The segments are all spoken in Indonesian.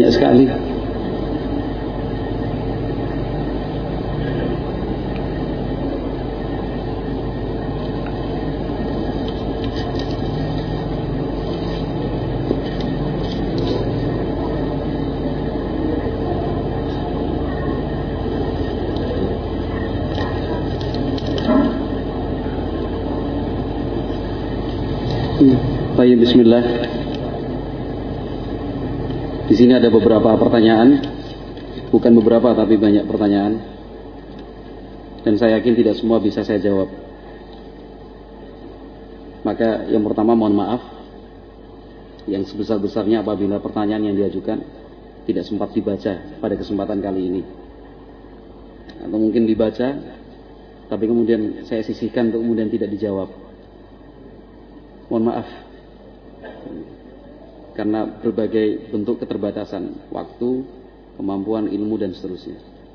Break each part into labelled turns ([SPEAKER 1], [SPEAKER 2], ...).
[SPEAKER 1] banyak sekali. Baik, bismillah. Di sini ada beberapa pertanyaan, bukan beberapa tapi banyak pertanyaan, dan saya yakin tidak semua bisa saya jawab. Maka yang pertama mohon maaf yang sebesar-besarnya apabila pertanyaan yang diajukan tidak sempat dibaca pada kesempatan kali ini, atau mungkin dibaca tapi kemudian saya sisihkan untuk kemudian tidak dijawab. Mohon maaf karena berbagai bentuk keterbatasan waktu, kemampuan, ilmu, dan seterusnya.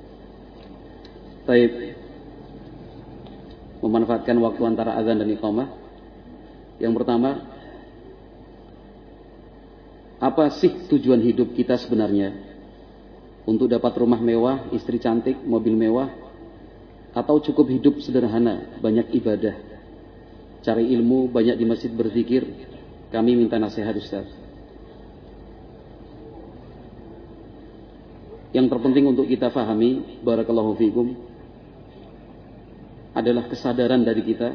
[SPEAKER 1] Baik, memanfaatkan waktu antara azan dan iqamah. Yang pertama, apa sih tujuan hidup kita sebenarnya? Untuk dapat rumah mewah, istri cantik, mobil mewah, atau cukup hidup sederhana, banyak ibadah, cari ilmu, banyak di masjid berzikir? Kami minta nasihat, Ustaz. Yang terpenting untuk kita fahami, barakallahu fikum, adalah kesadaran dari kita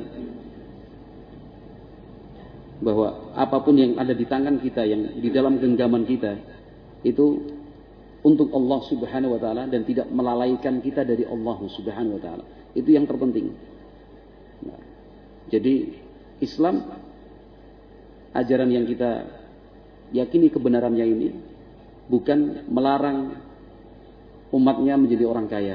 [SPEAKER 1] bahwa apapun yang ada di tangan kita, yang di dalam genggaman kita, itu untuk Allah subhanahu wa ta'ala dan tidak melalaikan kita dari Allah subhanahu wa ta'ala. Itu yang terpenting. Nah, jadi Islam, ajaran yang kita yakini kebenarannya ini, bukan melarang umatnya menjadi orang kaya,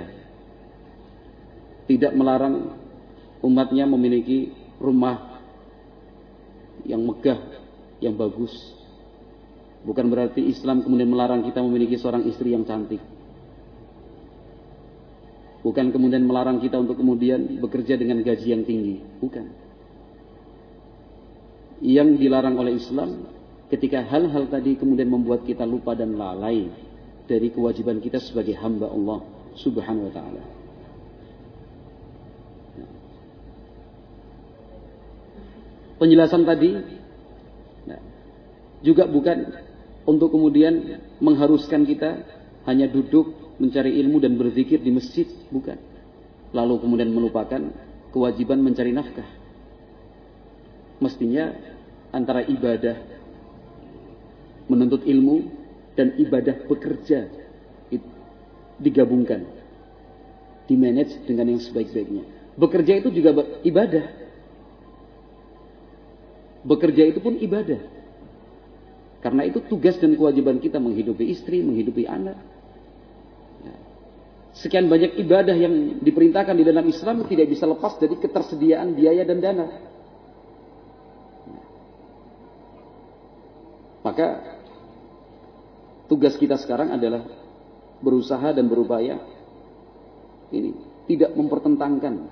[SPEAKER 1] tidak melarang umatnya memiliki rumah yang megah, yang bagus. Bukan berarti Islam kemudian melarang kita memiliki seorang istri yang cantik. Bukan kemudian melarang kita untuk kemudian bekerja dengan gaji yang tinggi. Bukan. Yang dilarang oleh Islam ketika hal-hal tadi kemudian membuat kita lupa dan lalai dari kewajiban kita sebagai hamba Allah subhanahu wa ta'ala. Penjelasan tadi juga bukan untuk kemudian mengharuskan kita hanya duduk mencari ilmu dan berzikir di masjid, bukan. Lalu kemudian melupakan kewajiban mencari nafkah. Mestinya antara ibadah menuntut ilmu dan ibadah bekerja digabungkan, dimanage dengan yang sebaik-baiknya. Bekerja itu juga ibadah. Bekerja itu pun ibadah. Karena itu tugas dan kewajiban kita menghidupi istri, menghidupi anak. Sekian banyak ibadah yang diperintahkan di dalam Islam tidak bisa lepas dari ketersediaan biaya dan dana. Maka tugas kita sekarang adalah berusaha dan berupaya ini tidak mempertentangkan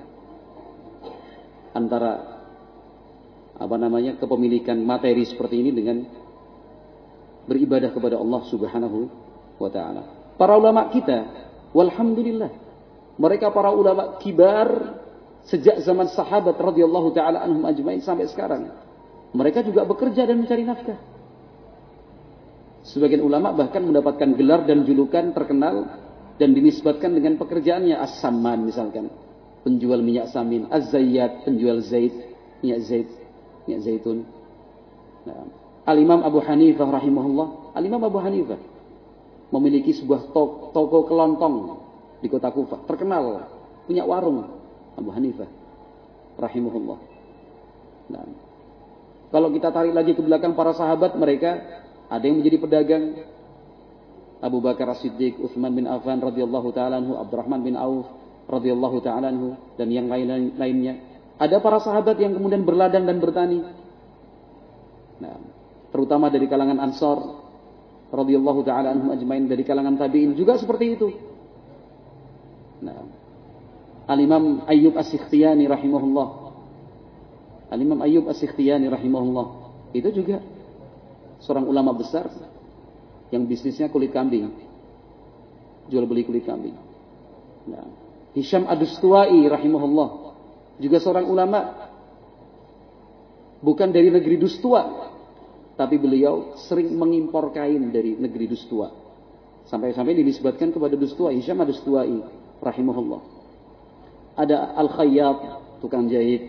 [SPEAKER 1] antara kepemilikan materi seperti ini dengan beribadah kepada Allah subhanahu wa ta'ala. Para ulama kita, walhamdulillah, mereka para ulama kibar sejak zaman sahabat radhiyallahu ta'ala anhum ajmain sampai sekarang, mereka juga bekerja dan mencari nafkah. Sebagian ulama bahkan mendapatkan gelar dan julukan terkenal dan dinisbatkan dengan pekerjaannya. As-Samman misalkan, penjual minyak samin. Az-Zayyat, penjual minyak zaitun. Nah, Al-Imam Abu Hanifah rahimahullah. Al-Imam Abu Hanifah memiliki sebuah toko kelontong di kota Kufah. Terkenal, punya warung. Abu Hanifah rahimahullah. Nah, kalau kita tarik lagi ke belakang para sahabat, mereka ada yang menjadi pedagang. Abu Bakar As-Siddiq, Utsman bin Affan radhiyallahu ta'ala anhu, Abdurrahman bin Auf radhiyallahu ta'ala anhu, dan yang lainnya. Ada para sahabat yang kemudian berladang dan bertani. Nah, terutama dari kalangan Ansar radhiyallahu ta'ala anhum ajmain, dari kalangan tabi'in juga seperti itu. Nah, Al-Imam Ayyub As-Sikhtiyani rahimahullah. Al-Imam Ayyub As-Sikhtiyani rahimahullah itu juga seorang ulama besar yang bisnisnya kulit kambing, jual beli kulit kambing. Nah, Hisham Ad-Dustuwai rahimahullah, juga seorang ulama, bukan dari negeri Dustua, tapi beliau sering mengimpor kain dari negeri Dustua. Sampai-sampai dinisbatkan kepada Dustua, Hisham Ad-Dustuwai rahimahullah. Ada Al-Khayyat, tukang jahit.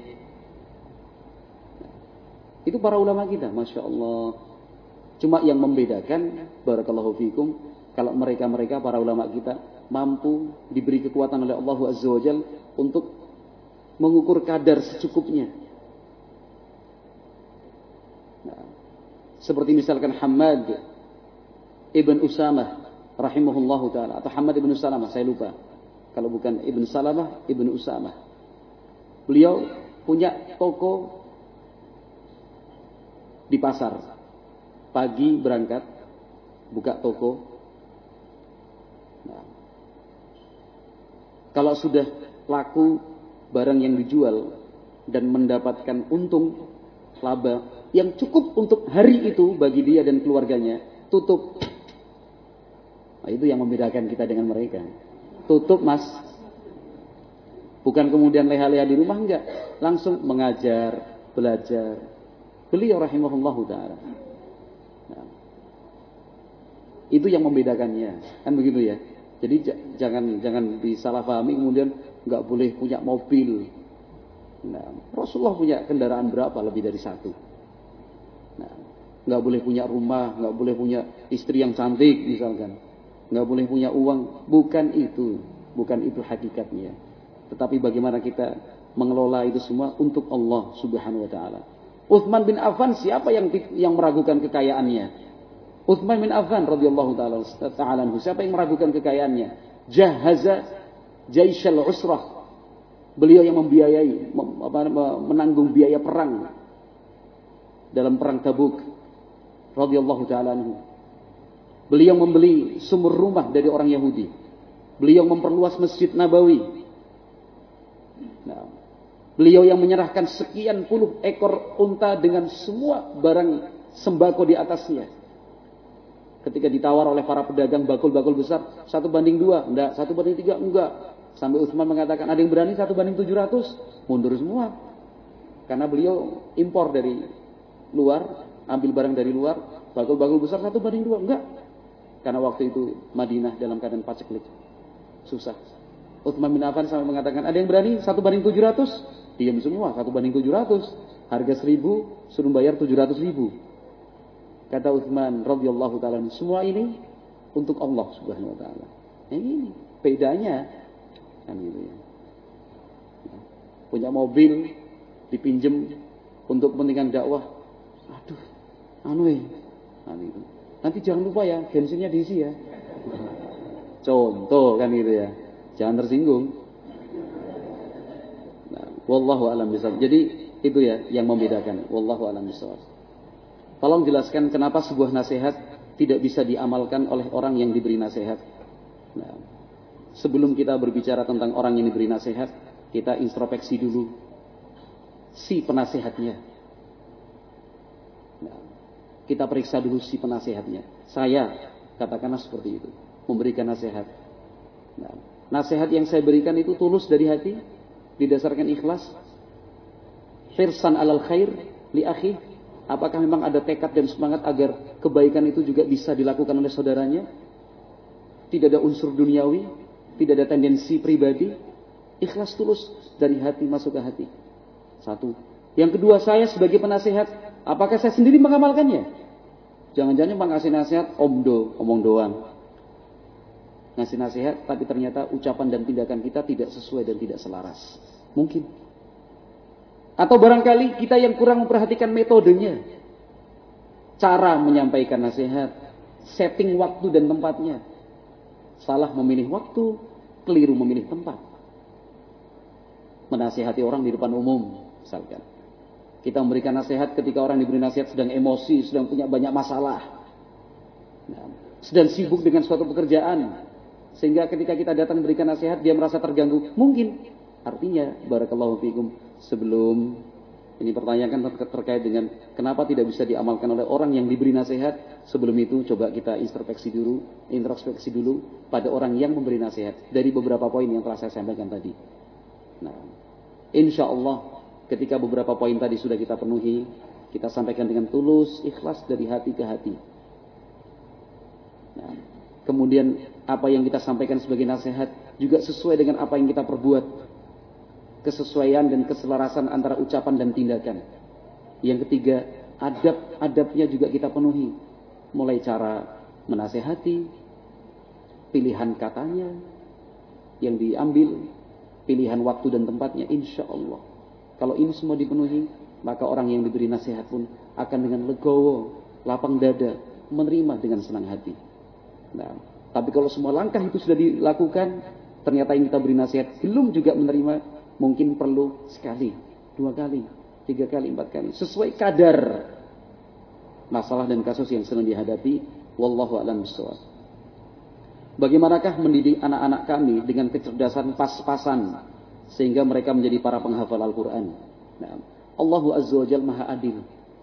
[SPEAKER 1] Itu para ulama kita, Masya Allah. Cuma yang membedakan, barakallahu fikum, kalau mereka para ulama kita mampu diberi kekuatan oleh Allah Azza wa Jalla untuk mengukur kadar secukupnya. Nah, seperti misalkan Hammad ibn Usamah rahimahullahu ta'ala, atau Hammad ibn Salamah, saya lupa. Kalau bukan Ibn Salamah, Ibn Usamah. Beliau punya toko di pasar. Pagi berangkat, buka toko. Nah, kalau sudah laku barang yang dijual dan mendapatkan untung laba yang cukup untuk hari itu bagi dia dan keluarganya, tutup. Nah, itu yang membedakan kita dengan mereka. Tutup, Mas. Bukan kemudian leha-leha di rumah, enggak. Langsung mengajar, belajar. Beliau rahimahullahu ta'ala. Nah, itu yang membedakannya. Kan begitu ya. Jadi jangan disalahpahami kemudian enggak boleh punya mobil. Nah, Rasulullah punya kendaraan berapa? Lebih dari satu. Nah, enggak boleh punya rumah, enggak boleh punya istri yang cantik misalkan. Nggak boleh punya uang, bukan itu hakikatnya. Tetapi bagaimana kita mengelola itu semua untuk Allah Subhanahu wa taala. Utsman bin Affan, siapa yang meragukan kekayaannya? Utsman bin Affan radhiyallahu taala anhu, siapa yang meragukan kekayaannya? Jahaza Jaisyal Usrah. Beliau yang membiayai, menanggung biaya perang dalam perang Tabuk radhiyallahu taala anhu. Beliau membeli sumur rumah dari orang Yahudi. Beliau memperluas Masjid Nabawi. Nah, beliau yang menyerahkan sekian puluh ekor unta dengan semua barang sembako di atasnya. Ketika ditawar oleh para pedagang bakul-bakul besar, 1:2, enggak, 1:3, enggak. Sampai Utsman mengatakan, ada yang berani 1:700, mundur semua. Karena beliau impor dari luar, ambil barang dari luar, bakul-bakul besar 1:2, enggak. Karena waktu itu Madinah dalam keadaan paceklik, susah. Utsman bin Affan sampai mengatakan, ada yang berani 1:700? Diam semua, 1:700. Harga 1.000, suruh bayar 700.000. Kata Utsman radhiyallahu taala, semua ini untuk Allah Subhanahu wa taala. Ini bedanya kan gitu ya. Punya mobil dipinjem untuk kepentingan dakwah. Aduh, nanti jangan lupa ya, bensinnya diisi ya. Contoh kan gitu ya. Jangan tersinggung. Nah, wallahu a'lam bishawab. Jadi itu ya yang membedakan. Wallahu a'lam bishawab. Tolong jelaskan kenapa sebuah nasihat tidak bisa diamalkan oleh orang yang diberi nasihat. Nah, sebelum kita berbicara tentang orang yang diberi nasihat, kita introspeksi dulu si penasihatnya. Nah, kita periksa dulu si penasihatnya. Saya, katakanlah seperti itu, memberikan nasihat. Nah, nasihat yang saya berikan itu tulus dari hati, didasarkan ikhlas, hirsan alal khair li akhi. Apakah memang ada tekad dan semangat agar kebaikan itu juga bisa dilakukan oleh saudaranya? Tidak ada unsur duniawi, tidak ada tendensi pribadi, ikhlas tulus dari hati masuk ke hati. Satu. Yang kedua, saya sebagai penasihat, apakah saya sendiri mengamalkannya? Jangan-jangan Bang ngasih nasihat omong doang. Ngasih nasihat, tapi ternyata ucapan dan tindakan kita tidak sesuai dan tidak selaras. Mungkin. Atau barangkali kita yang kurang memperhatikan metodenya. Cara menyampaikan nasihat, setting waktu dan tempatnya. Salah memilih waktu, keliru memilih tempat. Menasihati orang di depan umum, misalkan. Kita memberikan nasihat ketika orang diberi nasihat sedang emosi, sedang punya banyak masalah. Sedang sibuk dengan suatu pekerjaan. Sehingga ketika kita datang memberikan nasihat, dia merasa terganggu. Mungkin. Artinya, barakallahu fikum, sebelum Ini pertanyaan terkait dengan kenapa tidak bisa diamalkan oleh orang yang diberi nasihat. Sebelum itu coba kita introspeksi dulu pada orang yang memberi nasihat dari beberapa poin yang telah saya sampaikan tadi. Nah, insya Allah ketika beberapa poin tadi sudah kita penuhi, kita sampaikan dengan tulus, ikhlas dari hati ke hati. Nah, kemudian apa yang kita sampaikan sebagai nasihat juga sesuai dengan apa yang kita perbuat. Kesesuaian dan keselarasan antara ucapan dan tindakan. Yang ketiga, adab-adabnya juga kita penuhi. Mulai cara menasehati, pilihan katanya yang diambil, pilihan waktu dan tempatnya, insya Allah. Kalau ini semua dipenuhi, maka orang yang diberi nasihat pun akan dengan legowo, lapang dada, menerima dengan senang hati. Nah, tapi kalau semua langkah itu sudah dilakukan, ternyata yang kita beri nasihat belum juga menerima, mungkin perlu sekali, 2 kali, 3 kali, 4 kali, sesuai kadar masalah dan kasus yang sedang dihadapi. Wallahu a'lam bishawab. Bagaimanakah mendidik anak-anak kami dengan kecerdasan pas-pasan sehingga mereka menjadi para penghafal Al-Quran? Nah, Allahu Azza wa Jalla Maha Adil.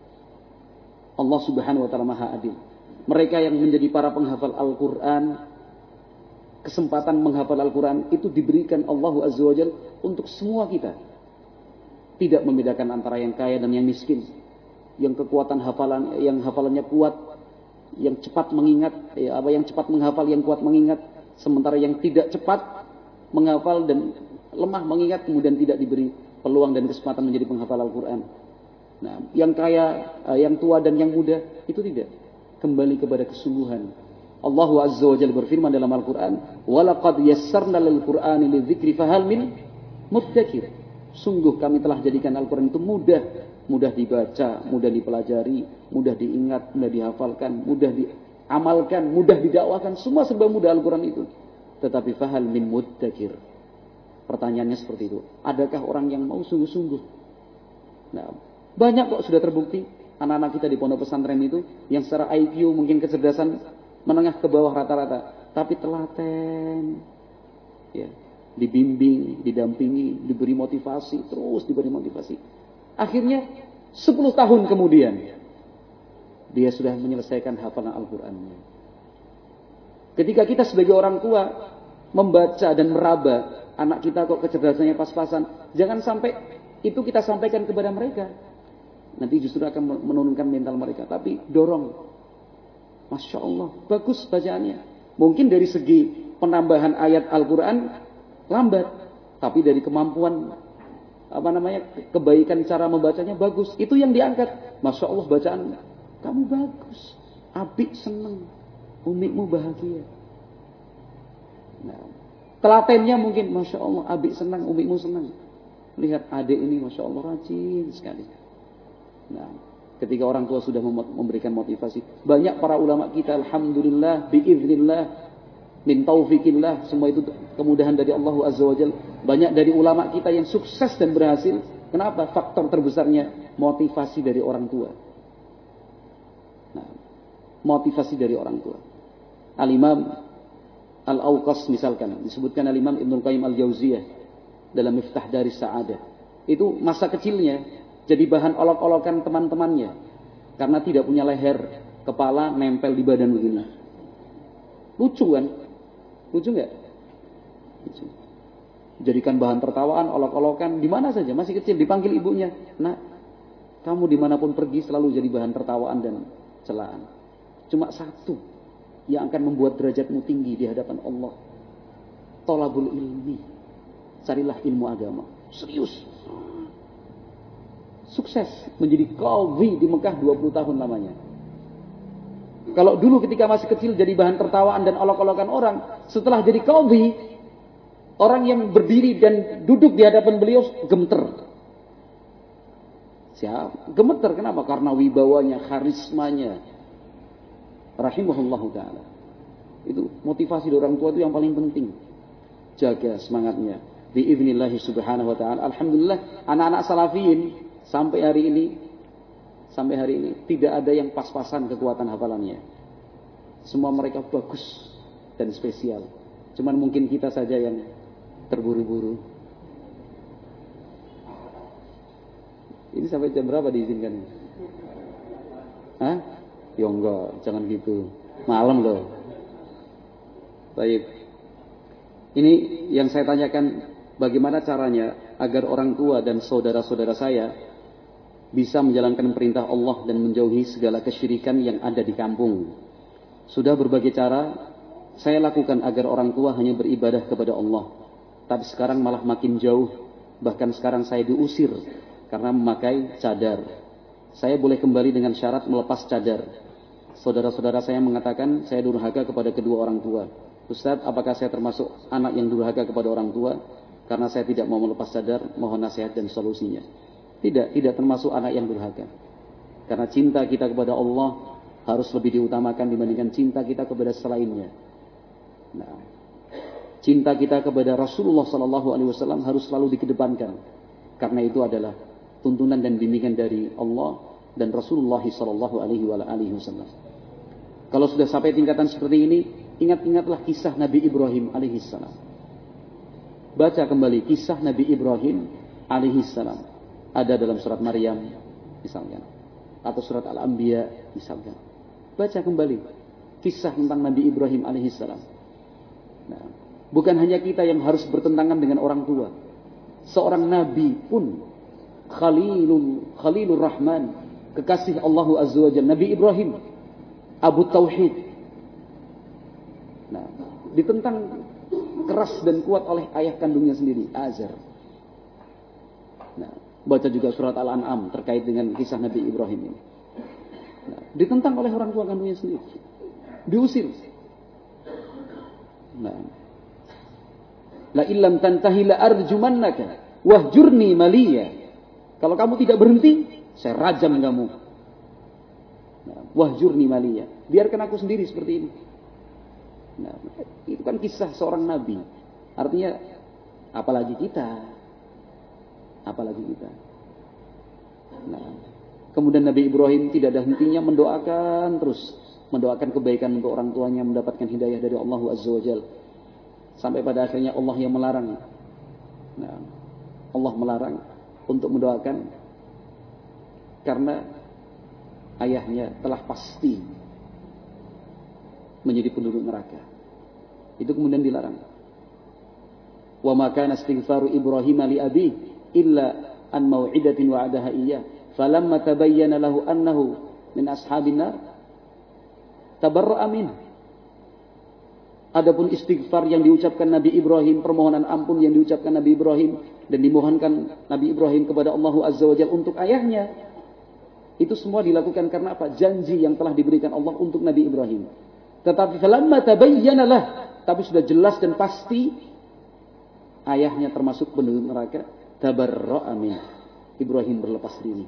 [SPEAKER 1] Allah Subhanahu wa Ta'ala Maha Adil. Mereka yang menjadi para penghafal Al-Quran, kesempatan menghafal Al-Quran itu diberikan Allah Azza wa Jalla untuk semua kita. Tidak membedakan antara yang kaya dan yang miskin. Yang kekuatan hafalan, yang hafalannya kuat, yang cepat mengingat, yang cepat menghafal, yang kuat mengingat. Sementara yang tidak cepat menghafal dan lemah mengingat, kemudian tidak diberi peluang dan kesempatan menjadi penghafal Al-Quran. Nah, yang kaya, yang tua dan yang muda, itu tidak. Kembali kepada kesungguhan. Allah Azza wa Jalla berfirman dalam Al-Quran, وَلَقَدْ يَسَّرْنَا لِلْقُرْآنِ لِلذِّكْرِ فَهَلْ مِنْ مُدَّكِرٍ. Sungguh kami telah jadikan Al-Quran itu mudah dibaca, mudah dipelajari, mudah diingat, mudah dihafalkan, mudah diamalkan, mudah didakwakan, semua serba mudah Al-Quran itu. Tetapi fahal min muddakir. Pertanyaannya seperti itu. Adakah orang yang mau sungguh-sungguh? Nah, banyak kok sudah terbukti anak-anak kita di pondok pesantren itu yang secara IQ mungkin kecerdasan menengah ke bawah rata-rata, tapi telaten, ya, dibimbing, didampingi, diberi motivasi, terus diberi motivasi. Akhirnya 10 tahun kemudian dia sudah menyelesaikan hafalan Al-Qurannya. Ketika kita sebagai orang tua membaca dan meraba anak kita kok kecerdasannya pas-pasan, jangan sampai itu kita sampaikan kepada mereka. Nanti justru akan menurunkan mental mereka. Tapi dorong. Masya Allah, bagus bacaannya. Mungkin dari segi penambahan ayat Al-Quran lambat, tapi dari kemampuan kebaikan cara membacanya bagus. Itu yang diangkat. Masya Allah bacaan kamu bagus, Abi senang, umikmu bahagia. Nah, telatennya mungkin Masya Allah Abi senang, umikmu senang. Lihat adik ini Masya Allah rajin sekali. Nah, ketika orang tua sudah memberikan motivasi. Banyak para ulama kita, alhamdulillah, biiznillah, min taufikillah, semua itu kemudahan dari Allah Azza wa Jalla. Banyak dari ulama kita yang sukses dan berhasil. Kenapa? Faktor terbesarnya motivasi dari orang tua. Nah, motivasi dari orang tua. Al-Imam Al-Awqas misalkan, disebutkan Al-Imam Ibnul Qayyim Al-Jauziyah dalam Miftah Daris Sa'adah. Itu masa kecilnya jadi bahan olok-olokan teman-temannya. Karena tidak punya leher, kepala nempel di badan begini. Lucu kan? Lucu nggak? Lucu. Jadikan bahan tertawaan, olok-olokan, di mana saja, masih kecil, dipanggil ibunya. Nah, kamu dimanapun pergi selalu jadi bahan tertawaan dan celaan. Cuma satu yang akan membuat derajatmu tinggi di hadapan Allah. Thalabul ilmi. Carilah ilmu agama. Serius. Sukses menjadi qadhi di Mekah 20 tahun lamanya. Kalau dulu ketika masih kecil jadi bahan tertawaan dan olok-olokan orang, setelah jadi qadhi, orang yang berdiri dan duduk di hadapan beliau gemeter. Siapa? Gemeter kenapa? Karena wibawanya, karismanya. Rahimahullahu ta'ala. Itu motivasi dari orang tua itu yang paling penting. Jaga semangatnya. Bi'idhnillahi subhanahu wa ta'ala. Alhamdulillah anak-anak salafiyin sampai hari ini tidak ada yang pas-pasan kekuatan hafalannya. Semua mereka bagus dan spesial. Cuman mungkin kita saja yang terburu-buru. Ini sampai jam berapa diizinkan? Hah? Ya enggak, jangan gitu. Malam loh. Baik. Ini yang saya tanyakan, bagaimana caranya agar orang tua dan saudara-saudara saya bisa menjalankan perintah Allah dan menjauhi segala kesyirikan yang ada di kampung. Sudah berbagai cara saya lakukan agar orang tua hanya beribadah kepada Allah. Tapi sekarang malah makin jauh. Bahkan sekarang saya diusir karena memakai cadar. Saya boleh kembali dengan syarat melepas cadar. Saudara-saudara saya mengatakan saya durhaka kepada kedua orang tua. Ustaz, apakah saya termasuk anak yang durhaka kepada orang tua? Karena saya tidak mau melepas cadar, mohon nasihat dan solusinya. Tidak termasuk anak yang durhaka. Karena cinta kita kepada Allah harus lebih diutamakan dibandingkan cinta kita kepada selainnya. Nah, cinta kita kepada Rasulullah SAW harus selalu dikedepankan. Karena itu adalah tuntunan dan bimbingan dari Allah dan Rasulullah SAW. Kalau sudah sampai tingkatan seperti ini, ingat-ingatlah kisah Nabi Ibrahim alaihissalam. Baca kembali kisah Nabi Ibrahim alaihissalam. Ada dalam surat Maryam misalkan, atau surat Al-Anbiya misalkan. Baca kembali kisah tentang Nabi Ibrahim alaihissalam. Nah, bukan hanya kita yang harus bertentangan dengan orang tua. Seorang nabi pun Khalilur Rahman, kekasih Allah Azza wa Jalla, Nabi Ibrahim, Abu Tauhid. Nah, ditentang keras dan kuat oleh ayah kandungnya sendiri, Azar. Nah, baca juga surat Al-An'am terkait dengan kisah Nabi Ibrahim ini. Nah, ditentang oleh orang tua kandungnya sendiri, diusir. Nah, la illam tantahi la arjumannaka wahjurni maliya. Kalau kamu tidak berhenti, saya rajam kamu. Nah, wahjurni maliya. Biarkan aku sendiri seperti ini. Nah, itu kan kisah seorang nabi. Artinya, apalagi kita. Apalagi kita. Nah, kemudian Nabi Ibrahim tidak ada hentinya mendoakan terus. Mendoakan kebaikan untuk orang tuanya, mendapatkan hidayah dari Allah Azza wa Jalla. Sampai pada akhirnya Allah yang melarang. Nah, Allah melarang untuk mendoakan karena ayahnya telah pasti menjadi penduduk neraka. Itu kemudian dilarang. Wa ma kana istighfaru Ibrahim li abi illa an mau'idatin wa'adaha iyyah falamma tabayyana lahu annahu min ashabin nar tabarra'a minhu. Adapun istighfar yang diucapkan Nabi Ibrahim, permohonan ampun yang diucapkan Nabi Ibrahim dan dimohonkan Nabi Ibrahim kepada Allah Azza wa Jalla untuk ayahnya, itu semua dilakukan karena apa? Janji yang telah diberikan Allah untuk Nabi Ibrahim. Tetapi falamma tabayyana lah, tapi sudah jelas dan pasti ayahnya termasuk penduduk neraka, tabarra'a min. Ibrahim berlepas diri.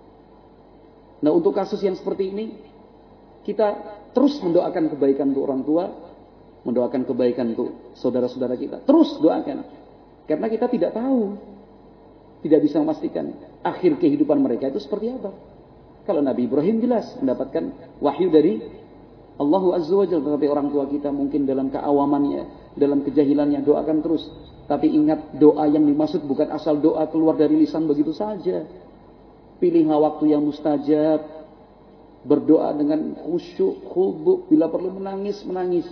[SPEAKER 1] Nah, untuk kasus yang seperti ini, kita terus mendoakan kebaikan untuk orang tua, mendoakan kebaikan untuk saudara-saudara kita. Terus doakan. Karena kita tidak tahu. Tidak bisa memastikan akhir kehidupan mereka itu seperti apa. Kalau Nabi Ibrahim jelas mendapatkan wahyu dari Allah Azza wa Jalla. Tetapi orang tua kita mungkin dalam keawamannya, dalam kejahilannya, doakan terus. Tapi ingat, doa yang dimaksud bukan asal doa keluar dari lisan begitu saja. Pilihlah waktu yang mustajab. Berdoa dengan khusyuk, khudu. Bila perlu menangis, menangis.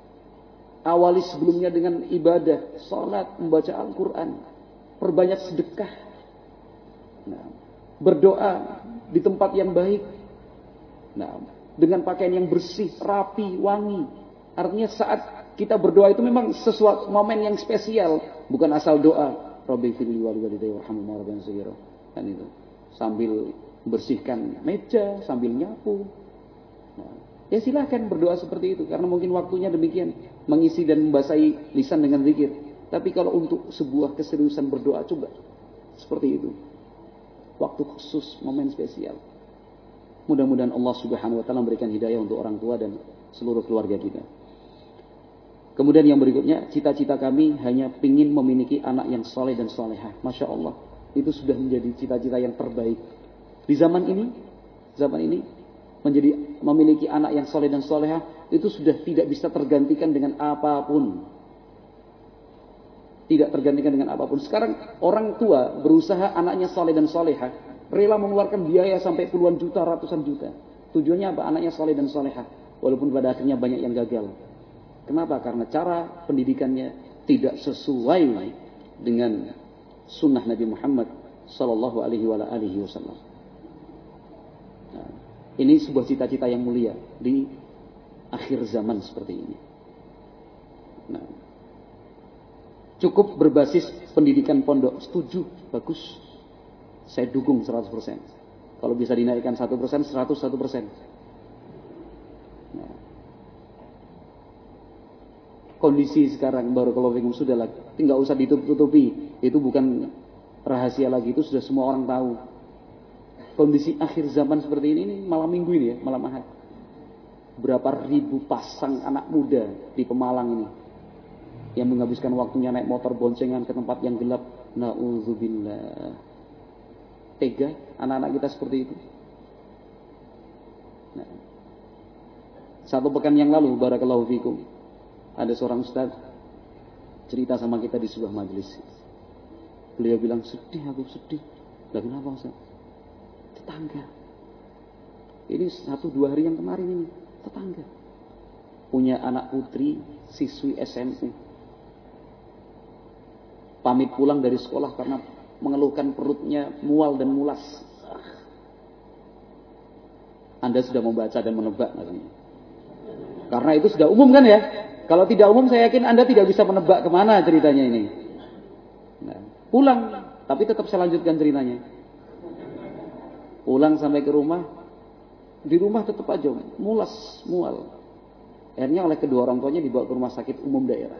[SPEAKER 1] Awali sebelumnya dengan ibadah, salat, membaca Al-Quran, perbanyak sedekah. Nah, berdoa di tempat yang baik. Nah, dengan pakaian yang bersih, rapi, wangi. Artinya saat kita berdoa itu memang sesuatu momen yang spesial, bukan asal doa. Rabbi firli walidayya warhamhuma rabban saghira. Dan itu sambil bersihkan meja, sambil nyapu. Nah, ya silahkan berdoa seperti itu, karena mungkin waktunya demikian, mengisi dan membasahi lisan dengan zikir. Tapi kalau untuk sebuah keseriusan berdoa, coba seperti itu. Waktu khusus, momen spesial. Mudah-mudahan Allah Subhanahu wa taala memberikan hidayah untuk orang tua dan seluruh keluarga kita. Kemudian yang berikutnya, cita-cita kami hanya ingin memiliki anak yang soleh dan solehah. Masya Allah, itu sudah menjadi cita-cita yang terbaik. Di zaman ini memiliki anak yang soleh dan solehah itu sudah tidak bisa tergantikan dengan apapun. Tidak tergantikan dengan apapun. Sekarang orang tua berusaha anaknya soleh dan solehah, Rela mengeluarkan biaya sampai puluhan juta, ratusan juta. Tujuannya apa? Anaknya soleh dan solehah. Walaupun pada akhirnya banyak yang gagal. Kenapa? Karena cara pendidikannya tidak sesuai dengan sunnah Nabi Muhammad Sallallahu Alaihi Wasallam. Nah, ini sebuah cita-cita yang mulia di akhir zaman seperti ini. Nah, cukup berbasis pendidikan pondok. Setuju, bagus. Saya dukung 100%. Kalau bisa dinaikkan 1%, 101%. Nah, kondisi sekarang barakallahu fikum sudahlah, tinggal usah ditutup-tutupi. Itu bukan rahasia lagi, itu sudah semua orang tahu. Kondisi akhir zaman seperti ini malam minggu ini ya, malam Ahad. Berapa ribu pasang anak muda di Pemalang ini yang menghabiskan waktunya naik motor boncengan ke tempat yang gelap. Na'udzubillah. Tega anak-anak kita seperti itu. Nah, satu pekan yang lalu barakallahu fikum, ada seorang ustaz cerita sama kita di sebuah majelis. Beliau bilang, sedih, aku sedih. Lah kenapa ustaz? Tetangga. Ini 1-2 hari yang kemarin ini, tetangga. Punya anak putri, siswi SMU. Pamit pulang dari sekolah karena mengeluhkan perutnya mual dan mulas. Anda sudah membaca dan menebak namanya. Karena itu sudah umum kan ya? Kalau tidak umum saya yakin Anda tidak bisa menebak kemana ceritanya ini. Nah, pulang, tapi tetap saya lanjutkan ceritanya. Pulang sampai ke rumah, di rumah tetap aja mulas, mual. Akhirnya oleh kedua orang tuanya dibawa ke rumah sakit umum daerah.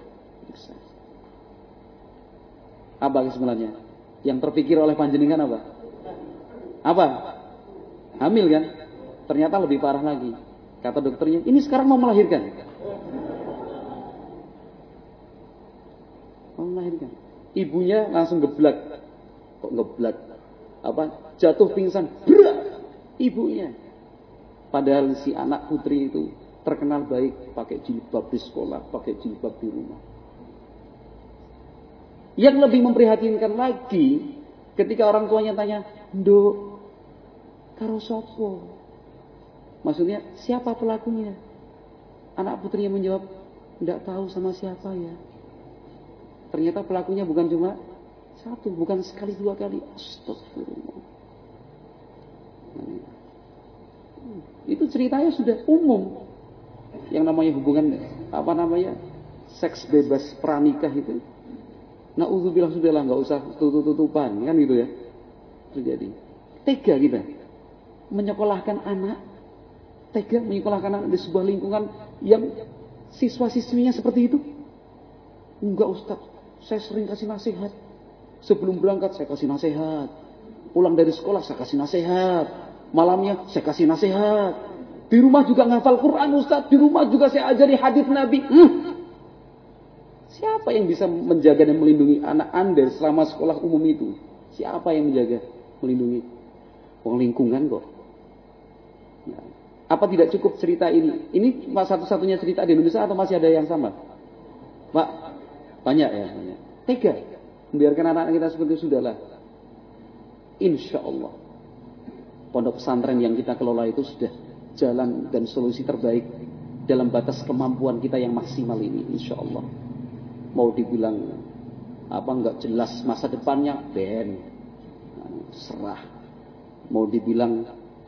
[SPEAKER 1] Apa sebenarnya? Yang terpikir oleh panjenengan apa? Apa? Hamil kan? Ternyata lebih parah lagi. Kata dokternya, ini sekarang mau melahirkan. Mau melahirkan. Ibunya langsung geblak. Kok geblak? Apa? Jatuh pingsan. Berat. Ibunya. Padahal si anak putri itu terkenal baik, pakai jilbab di sekolah, pakai jilbab di rumah. Yang lebih memprihatinkan lagi, ketika orang tuanya tanya, "Nduk, karo sopo?" Maksudnya, siapa pelakunya? Anak putrinya menjawab, "Tidak tahu sama siapa ya." Ternyata pelakunya bukan cuma satu, bukan sekali, 2 kali. Astagfirullah. Itu ceritanya sudah umum. Yang namanya hubungan, seks bebas pranikah itu. Na'udzubillah sudahlah, nggak usah tutup-tutupan, kan gitu ya. Terjadi. Tega kita menyekolahkan anak, tega menyekolahkan anak di sebuah lingkungan yang siswa-siswinya seperti itu. Enggak Ustaz, saya sering kasih nasihat. Sebelum berangkat saya kasih nasihat. Pulang dari sekolah saya kasih nasihat. Malamnya saya kasih nasihat. Di rumah juga ngafal Quran Ustaz. Di rumah juga saya ajari hadits Nabi. Siapa yang bisa menjaga dan melindungi anak Anda selama sekolah umum itu? Siapa yang menjaga, melindungi? Lingkungan kok. Nah, apa tidak cukup cerita ini? Ini satu-satunya cerita di Indonesia atau masih ada yang sama? Pak, banyak ya. Banyak. Tega. Membiarkan anak-anak kita seperti itu sudahlah. Insya Allah. Pondok pesantren yang kita kelola itu sudah jalan dan solusi terbaik dalam batas kemampuan kita yang maksimal ini. Insya Allah. Mau dibilang nggak jelas masa depannya, serah. Mau dibilang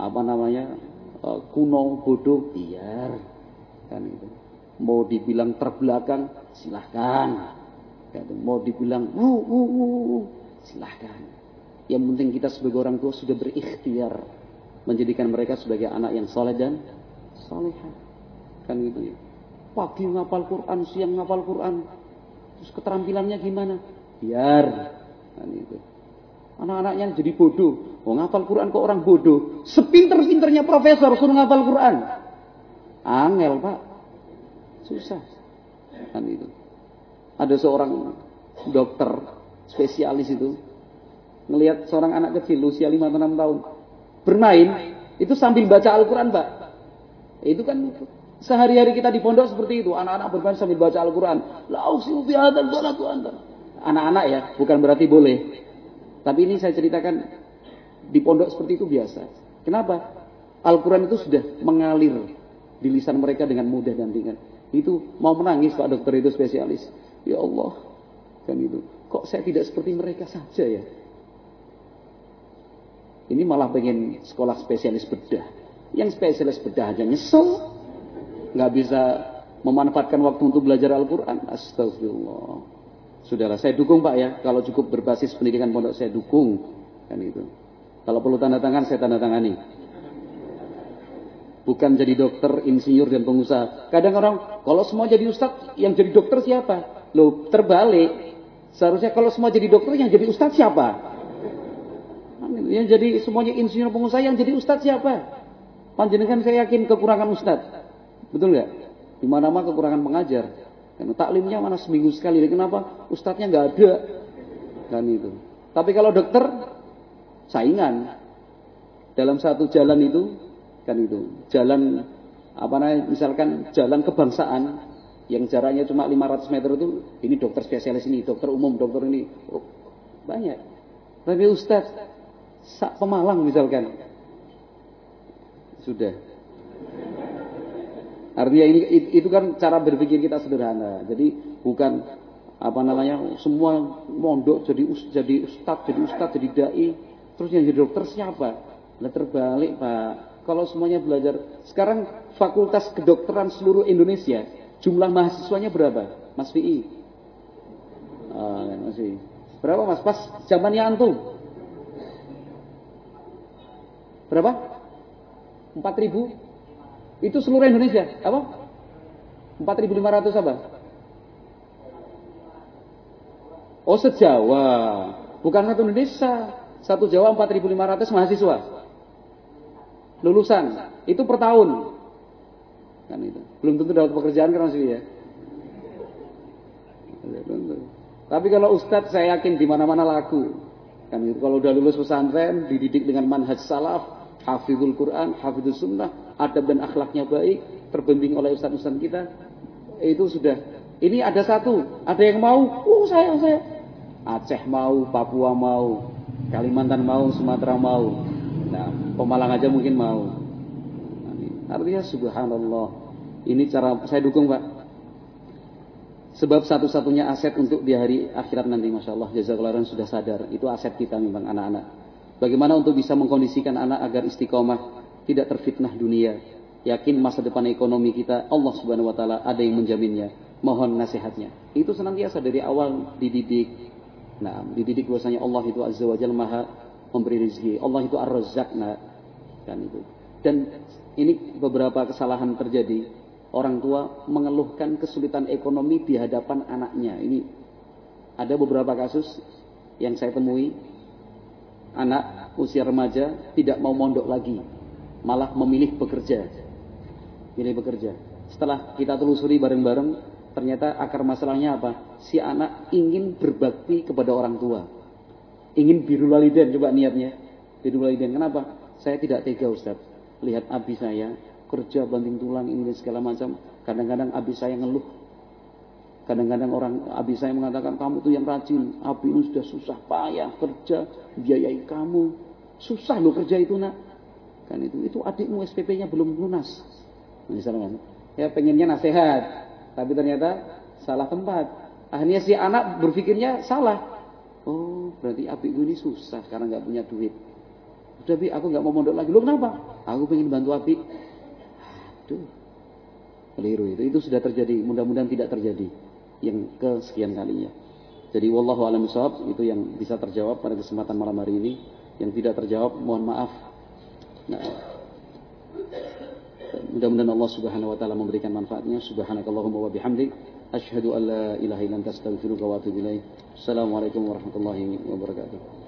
[SPEAKER 1] kuno, bodoh, biar, kan itu. Mau dibilang terbelakang, silahkan. Kan, mau dibilang silahkan. Yang penting kita sebagai orang tua sudah berikhtiar menjadikan mereka sebagai anak yang soleh dan solehah, kan gitu ya. Pagi ngapal Quran, siang ngapal Quran. Terus keterampilannya gimana? Biar. Kan itu. Anak-anaknya jadi bodoh. Ngapal Quran kok orang bodoh. Sepinter-pinternya profesor suruh ngapal Quran. Angel Pak. Susah. Kan itu. Ada seorang dokter spesialis itu. Ngelihat seorang anak kecil usia 5 atau 6 tahun. Bermain. Itu sambil baca Al-Quran Pak. Itu kan sehari-hari kita di pondok seperti itu. Anak-anak bermain sambil baca Al-Quran. Anak-anak ya, bukan berarti boleh. Tapi ini saya ceritakan di pondok seperti itu biasa. Kenapa? Al-Quran itu sudah mengalir di lisan mereka dengan mudah dan ringan. Itu mau menangis Pak dokter itu spesialis. Ya Allah, kan itu. Kok saya tidak seperti mereka saja ya? Ini malah pengen sekolah spesialis bedah. Yang spesialis bedah aja nyesel. Nggak bisa memanfaatkan waktu untuk belajar Al-Quran. Astagfirullah. Sudahlah, saya dukung Pak ya. Kalau cukup berbasis pendidikan pondok, saya dukung. Kan itu. Kalau perlu tanda tangan, saya tanda tangani. Bukan jadi dokter, insinyur, dan pengusaha. Kadang orang, kalau semua jadi ustadz, yang jadi dokter siapa? Loh, terbalik. Seharusnya kalau semua jadi dokter, yang jadi ustadz siapa? Yang jadi semuanya insinyur, pengusaha, yang jadi ustadz siapa? Panjenengan saya yakin kekurangan ustadz. Betul nggak? Di mana-mana kekurangan pengajar. Karena taklimnya mana seminggu sekali. Kenapa? Ustadznya nggak ada. Kan itu. Tapi kalau dokter, saingan. Dalam satu jalan itu, kan itu. Jalan, apa namanya, misalkan jalan kebangsaan, yang jaraknya cuma 500 meter itu, ini dokter spesialis ini, dokter umum, dokter ini. Oh, banyak. Tapi ustadz, Pemalang misalkan. Sudah. Artinya itu kan cara berpikir kita sederhana. Jadi bukan apa namanya semua mondok jadi ustadz, jadi dai, terus yang jadi dokter siapa? Lah terbalik Pak. Kalau semuanya belajar sekarang Fakultas Kedokteran seluruh Indonesia jumlah mahasiswanya berapa? Mas VI? Masih. Berapa Mas? Pas zamannya antum? Berapa? 4.000? Itu seluruh Indonesia, apa? 4.500 apa? Oh, se-Jawa. Bukan satu Indonesia. Satu Jawa 4.500 mahasiswa. Lulusan. Itu per tahun. Kan itu. Belum tentu dapat pekerjaan kan Mas ya. Tapi kalau ustadz saya yakin di mana-mana laku. Kan itu. Kalau udah lulus pesantren, dididik dengan manhaj salaf, hafizul Quran, hafizul sunnah, adab dan akhlaknya baik, terbimbing oleh ustaz-ustaz kita, itu sudah. Ini ada satu, ada yang mau, saya. Aceh mau, Papua mau, Kalimantan mau, Sumatera mau, nah Pemalang aja mungkin mau. Artinya subhanallah, ini cara saya dukung Pak. Sebab satu-satunya aset untuk di hari akhirat nanti, masya Allah, jazakallahu khairan, sudah sadar, itu aset kita memang anak-anak. Bagaimana untuk bisa mengkondisikan anak agar istiqomah, tidak terfitnah dunia, yakin masa depan ekonomi kita Allah Subhanahu wa taala ada yang menjaminnya. Mohon nasihatnya. Itu senantiasa dari awal dididik. Nah, dididik bahwasanya Allah itu Azza wa Jalla Maha memberi rezeki. Allah itu Ar-Razzaq, kan itu. Dan ini beberapa kesalahan terjadi. Orang tua mengeluhkan kesulitan ekonomi di hadapan anaknya. Ini ada beberapa kasus yang saya temui. Anak usia remaja tidak mau mondok lagi, malah memilih bekerja. Setelah kita telusuri bareng-bareng, ternyata akar masalahnya apa? Si anak ingin berbakti kepada orang tua, ingin birrul walidain, coba niatnya birrul walidain. Kenapa? Saya tidak tega Ustaz, lihat abi saya kerja banting tulang ini dan segala macam. Kadang-kadang abi saya ngeluh. Kadang-kadang abi saya mengatakan, kamu tuh yang rajin, abi ini sudah susah payah kerja, biayai kamu, susah loh kerja itu nak. Kan itu adikmu SPP-nya belum lunas. Misalnya, ya pengennya nasihat, tapi ternyata salah tempat. Akhirnya si anak berpikirnya salah. Oh, berarti abiku ini susah karena nggak punya duit. Udah bi, aku nggak mau mondok lagi. Loh kenapa? Aku pengen bantu abi. Aduh, keliru itu sudah terjadi. Mudah-mudahan tidak terjadi yang kesekian kalinya. Jadi wallahu a'lam bishawab, itu yang bisa terjawab pada kesempatan malam hari ini. Yang tidak terjawab mohon maaf. Nah, mudah-mudahan Allah Subhanahu wa taala memberikan manfaatnya. Subhanakallahumma wa bihamdik, asyhadu an la ilaha illa anta astaghfiruka wa atubu ilaik. Assalamualaikum warahmatullahi wabarakatuh.